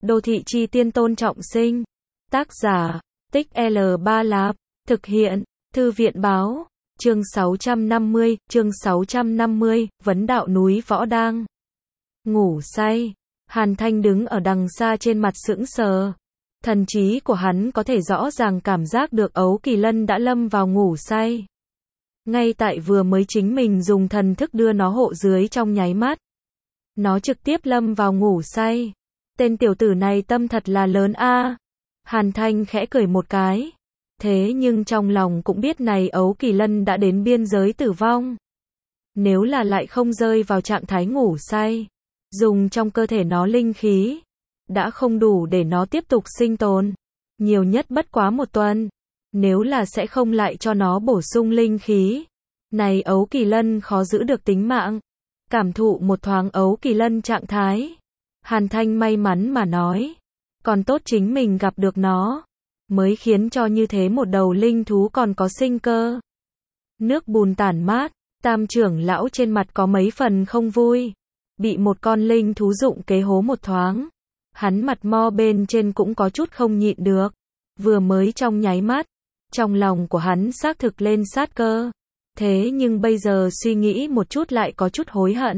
Đô thị chi tiên Tôn Trọng Sinh. Tác giả, Tích L Ba Lạp. Thực hiện, Thư viện báo. Chương 650, Vấn đạo núi Võ Đang. Ngủ say. Hàn Thanh đứng ở đằng xa trên mặt sững sờ. Thần trí của hắn có thể rõ ràng cảm giác được Ấu Kỳ Lân đã lâm vào ngủ say. Ngay tại vừa mới chính mình dùng thần thức đưa nó hộ dưới trong nháy mắt. Nó trực tiếp lâm vào ngủ say. Tên tiểu tử này tâm thật là lớn a. Hàn Thanh khẽ cười một cái. Thế nhưng trong lòng cũng biết này Ấu Kỳ Lân đã đến biên giới tử vong. Nếu là lại không rơi vào trạng thái ngủ say, dùng trong cơ thể nó linh khí, đã không đủ để nó tiếp tục sinh tồn. Nhiều nhất bất quá một tuần. Nếu là sẽ không lại cho nó bổ sung linh khí, này Ấu Kỳ Lân khó giữ được tính mạng. Cảm thụ một thoáng Ấu Kỳ Lân trạng thái, Hàn Thanh may mắn mà nói, còn tốt chính mình gặp được nó, mới khiến cho như thế một đầu linh thú còn có sinh cơ. Nước bùn tản mát, Tam trưởng lão trên mặt có mấy phần không vui, bị một con linh thú dụng kế hố một thoáng, hắn mặt mo bên trên cũng có chút không nhịn được. Vừa mới trong nháy mắt, trong lòng của hắn xác thực lên sát cơ. Thế nhưng bây giờ suy nghĩ một chút lại có chút hối hận.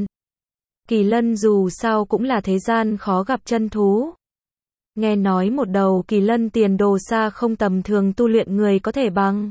Kỳ lân dù sao cũng là thế gian khó gặp chân thú. Nghe nói một đầu kỳ lân tiền đồ xa không tầm thường tu luyện người có thể bằng.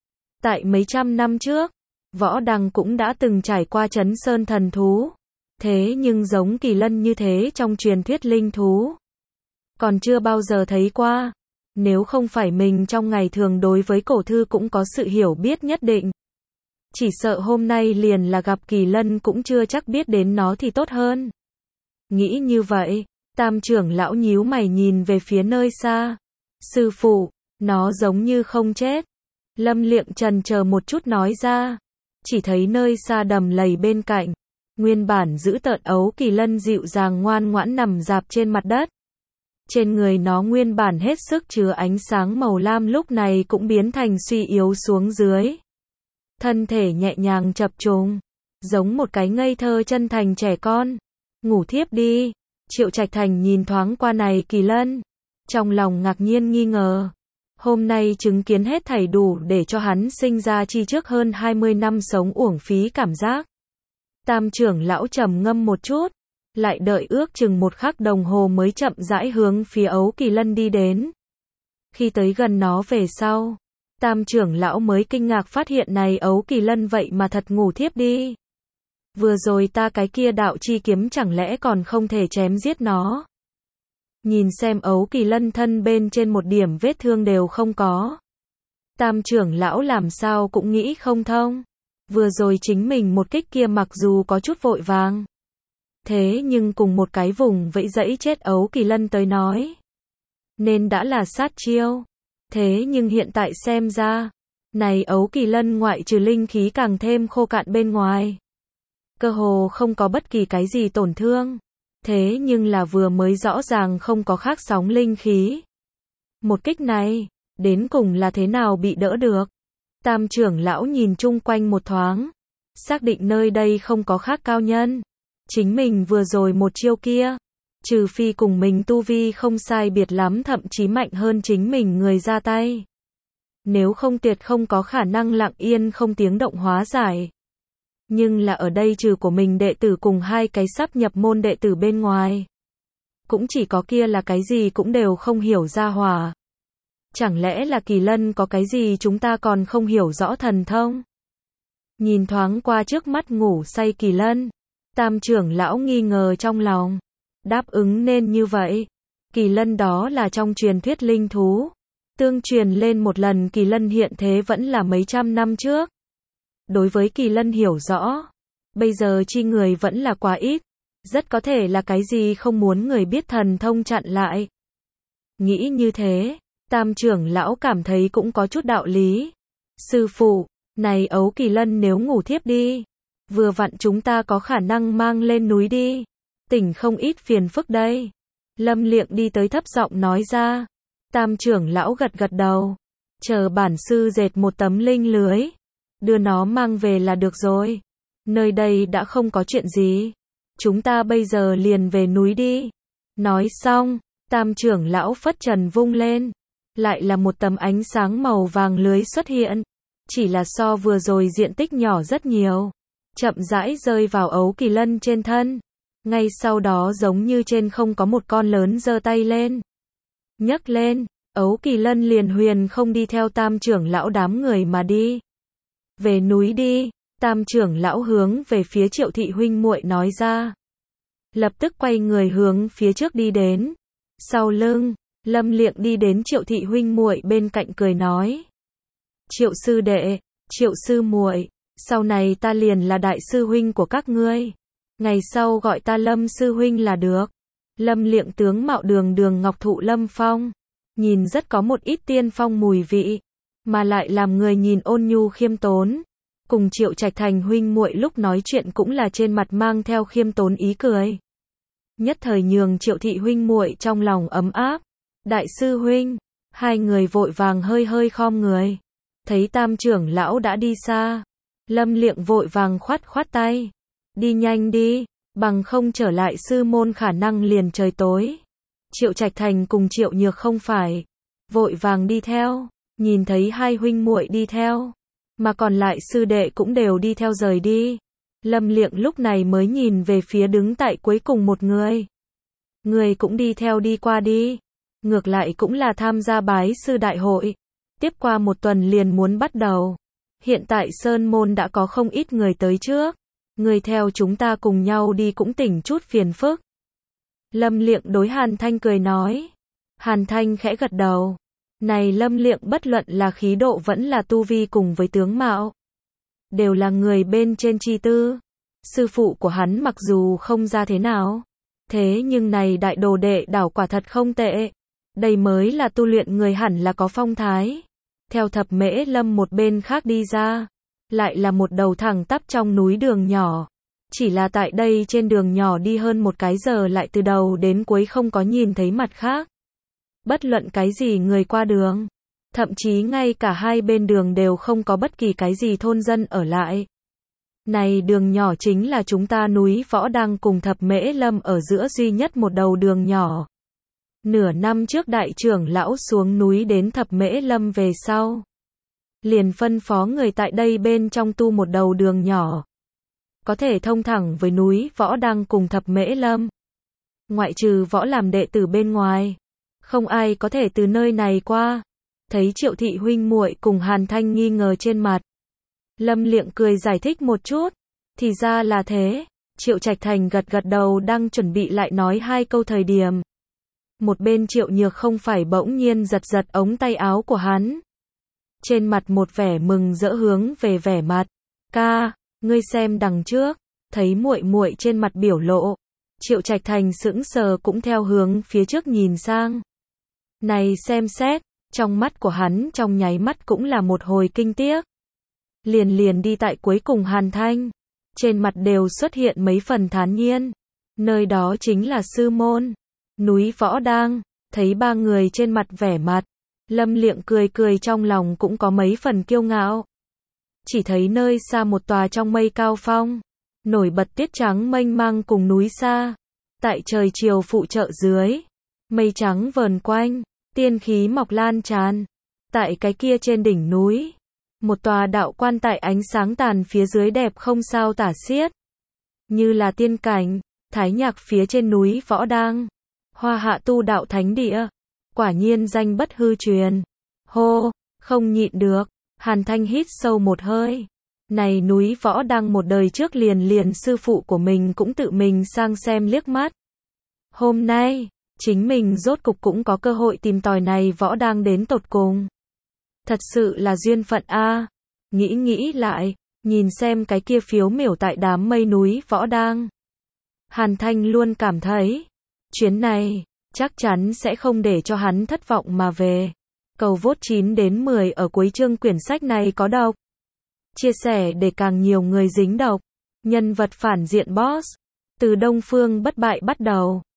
Tại mấy trăm năm trước, Võ Đằng cũng đã từng trải qua Trấn Sơn thần thú. Thế nhưng giống kỳ lân như thế trong truyền thuyết linh thú, còn chưa bao giờ thấy qua. Nếu không phải mình trong ngày thường đối với cổ thư cũng có sự hiểu biết nhất định, chỉ sợ hôm nay liền là gặp kỳ lân cũng chưa chắc biết đến nó thì tốt hơn. Nghĩ như vậy, Tam trưởng lão nhíu mày nhìn về phía nơi xa. Sư phụ, nó giống như không chết. Lâm Liệng chần chờ một chút nói ra. Chỉ thấy nơi xa đầm lầy bên cạnh, nguyên bản giữ tợn Ấu Kỳ Lân dịu dàng ngoan ngoãn nằm rạp trên mặt đất. Trên người nó nguyên bản hết sức chứa ánh sáng màu lam lúc này cũng biến thành suy yếu xuống dưới. Thân thể nhẹ nhàng chập trùng, giống một cái ngây thơ chân thành trẻ con. Ngủ thiếp đi. Triệu Trạch Thành nhìn thoáng qua này Kỳ Lân, trong lòng ngạc nhiên nghi ngờ. Hôm nay chứng kiến hết thảy đủ để cho hắn sinh ra chi trước hơn 20 năm sống uổng phí cảm giác. Tam trưởng lão trầm ngâm một chút, lại đợi ước chừng một khắc đồng hồ mới chậm rãi hướng phía Ấu Kỳ Lân đi đến. Khi tới gần nó về sau, Tam trưởng lão mới kinh ngạc phát hiện này Ấu Kỳ Lân vậy mà thật ngủ thiếp đi. Vừa rồi ta cái kia đạo chi kiếm chẳng lẽ còn không thể chém giết nó. Nhìn xem Ấu Kỳ Lân thân bên trên một điểm vết thương đều không có. Tam trưởng lão làm sao cũng nghĩ không thông. Vừa rồi chính mình một kích kia mặc dù có chút vội vàng, thế nhưng cùng một cái vùng vẫy dẫy chết Ấu Kỳ Lân tới nói, nên đã là sát chiêu. Thế nhưng hiện tại xem ra, này Ấu Kỳ Lân ngoại trừ linh khí càng thêm khô cạn bên ngoài, cơ hồ không có bất kỳ cái gì tổn thương. Thế nhưng là vừa mới rõ ràng không có khác sóng linh khí. Một kích này, đến cùng là thế nào bị đỡ được? Tam trưởng lão nhìn chung quanh một thoáng, xác định nơi đây không có khác cao nhân. Chính mình vừa rồi một chiêu kia, trừ phi cùng mình tu vi không sai biệt lắm thậm chí mạnh hơn chính mình người ra tay. Nếu không tuyệt không có khả năng lặng yên không tiếng động hóa giải. Nhưng là ở đây trừ của mình đệ tử cùng hai cái sắp nhập môn đệ tử bên ngoài, cũng chỉ có kia là cái gì cũng đều không hiểu ra hỏa. Chẳng lẽ là Kỳ Lân có cái gì chúng ta còn không hiểu rõ thần thông? Nhìn thoáng qua trước mắt ngủ say Kỳ Lân, Tam trưởng lão nghi ngờ trong lòng. Đáp ứng nên như vậy. Kỳ Lân đó là trong truyền thuyết linh thú. Tương truyền lên một lần Kỳ Lân hiện thế vẫn là mấy trăm năm trước. Đối với Kỳ Lân hiểu rõ, bây giờ chi người vẫn là quá ít. Rất có thể là cái gì không muốn người biết thần thông chặn lại. Nghĩ như thế, Tam trưởng lão cảm thấy cũng có chút đạo lý. Sư phụ, này Ấu Kỳ Lân nếu ngủ thiếp đi, vừa vặn chúng ta có khả năng mang lên núi đi. Tỉnh không ít phiền phức đây. Lâm Liệng đi tới thấp giọng nói ra. Tam trưởng lão gật gật đầu. Chờ bản sư dệt một tấm linh lưới, đưa nó mang về là được rồi. Nơi đây đã không có chuyện gì. Chúng ta bây giờ liền về núi đi. Nói xong, Tam trưởng lão phất trần vung lên, lại là một tấm ánh sáng màu vàng lưới xuất hiện, chỉ là so vừa rồi diện tích nhỏ rất nhiều, chậm rãi rơi vào ấu kỳ lân trên thân. Ngay sau đó giống như trên không có một con lớn giơ tay lên, nhấc lên, ấu kỳ lân liền huyền không đi theo tam trưởng lão đám người mà đi. Về núi đi, tam trưởng lão hướng về phía Triệu thị huynh muội nói ra. Lập tức quay người hướng phía trước đi đến. Sau lưng, Lâm Liệng đi đến Triệu thị huynh muội bên cạnh cười nói. Triệu sư đệ, Triệu sư muội, sau này ta liền là đại sư huynh của các ngươi. Ngày sau gọi ta Lâm sư huynh là được. Lâm Liệng tướng mạo đường đường ngọc thụ lâm phong, nhìn rất có một ít tiên phong mùi vị, mà lại làm người nhìn ôn nhu khiêm tốn. Cùng Triệu Trạch Thành huynh muội lúc nói chuyện cũng là trên mặt mang theo khiêm tốn ý cười. Nhất thời nhường Triệu thị huynh muội trong lòng ấm áp. Đại sư huynh, hai người vội vàng hơi hơi khom người. Thấy tam trưởng lão đã đi xa, Lâm Liệng vội vàng khoát khoát tay. Đi nhanh đi, bằng không trở lại sư môn khả năng liền trời tối. Triệu Trạch Thành cùng Triệu Nhược không phải, vội vàng đi theo, nhìn thấy hai huynh muội đi theo, mà còn lại sư đệ cũng đều đi theo rời đi. Lâm Liệng lúc này mới nhìn về phía đứng tại cuối cùng một người. Người cũng đi theo đi qua đi. Ngược lại cũng là tham gia bái sư đại hội. Tiếp qua một tuần liền muốn bắt đầu. Hiện tại Sơn Môn đã có không ít người tới trước. Người theo chúng ta cùng nhau đi cũng tỉnh chút phiền phức. Lâm Liệng đối Hàn Thanh cười nói. Hàn Thanh khẽ gật đầu. Này Lâm Liệng bất luận là khí độ vẫn là tu vi cùng với tướng mạo, đều là người bên trên chi tư. Sư phụ của hắn mặc dù không ra thế nào, thế nhưng này đại đồ đệ đảo quả thật không tệ. Đây mới là tu luyện người hẳn là có phong thái. Theo Thập Mễ Lâm một bên khác đi ra, lại là một đầu thẳng tắp trong núi đường nhỏ. Chỉ là tại đây trên đường nhỏ đi hơn một cái giờ lại từ đầu đến cuối không có nhìn thấy mặt khác. Bất luận cái gì người qua đường, thậm chí ngay cả hai bên đường đều không có bất kỳ cái gì thôn dân ở lại. Này đường nhỏ chính là chúng ta núi Võ Đăng cùng Thập Mễ Lâm ở giữa duy nhất một đầu đường nhỏ. Nửa năm trước đại trưởng lão xuống núi đến Thập Mễ Lâm về sau, liền phân phó người tại đây bên trong tu một đầu đường nhỏ, có thể thông thẳng với núi Võ Đăng cùng Thập Mễ Lâm. Ngoại trừ võ làm đệ tử bên ngoài, không ai có thể từ nơi này qua. Thấy Triệu thị huynh muội cùng Hàn Thanh nghi ngờ trên mặt, Lâm Liệng cười giải thích một chút. Thì ra là thế. Triệu Trạch Thành gật gật đầu đang chuẩn bị lại nói hai câu thời điểm. Một bên Triệu Nhược không phải bỗng nhiên giật giật ống tay áo của hắn. Trên mặt một vẻ mừng rỡ hướng về vẻ mặt. Ca, ngươi xem đằng trước. Thấy muội muội trên mặt biểu lộ, Triệu Trạch Thành sững sờ cũng theo hướng phía trước nhìn sang. Này xem xét, trong mắt của hắn trong nháy mắt cũng là một hồi kinh tiếc. Liền đi tại cuối cùng Hàn Thanh, trên mặt đều xuất hiện mấy phần thán nhiên. Nơi đó chính là sư môn, núi Võ Đăng. Thấy ba người trên mặt vẻ mặt, Lâm Liệng cười cười trong lòng cũng có mấy phần kiêu ngạo. Chỉ thấy nơi xa một tòa trong mây cao phong, nổi bật tiết trắng mênh mang cùng núi xa. Tại trời chiều phụ trợ dưới, mây trắng vờn quanh, tiên khí mọc lan tràn. Tại cái kia trên đỉnh núi, một tòa đạo quan tại ánh sáng tàn phía dưới đẹp không sao tả xiết. Như là tiên cảnh, thái nhạc phía trên núi Võ Đăng. Hoa hạ tu đạo thánh địa. Quả nhiên danh bất hư truyền. Hô, không nhịn được. Hàn Thanh hít sâu một hơi. Này núi Võ Đăng một đời trước liền sư phụ của mình cũng tự mình sang xem liếc mắt. Hôm nay, chính mình rốt cục cũng có cơ hội tìm tòi này Võ Đăng đến tột cùng. Thật sự là duyên phận a. Nghĩ lại, nhìn xem cái kia phiếu miểu tại đám mây núi Võ Đăng. Hàn Thanh luôn cảm thấy, chuyến này, chắc chắn sẽ không để cho hắn thất vọng mà về. Cầu vote 9 đến 10 ở cuối chương quyển sách này có độc. Chia sẻ để càng nhiều người dính độc. Nhân vật phản diện boss. Từ Đông Phương bất bại bắt đầu.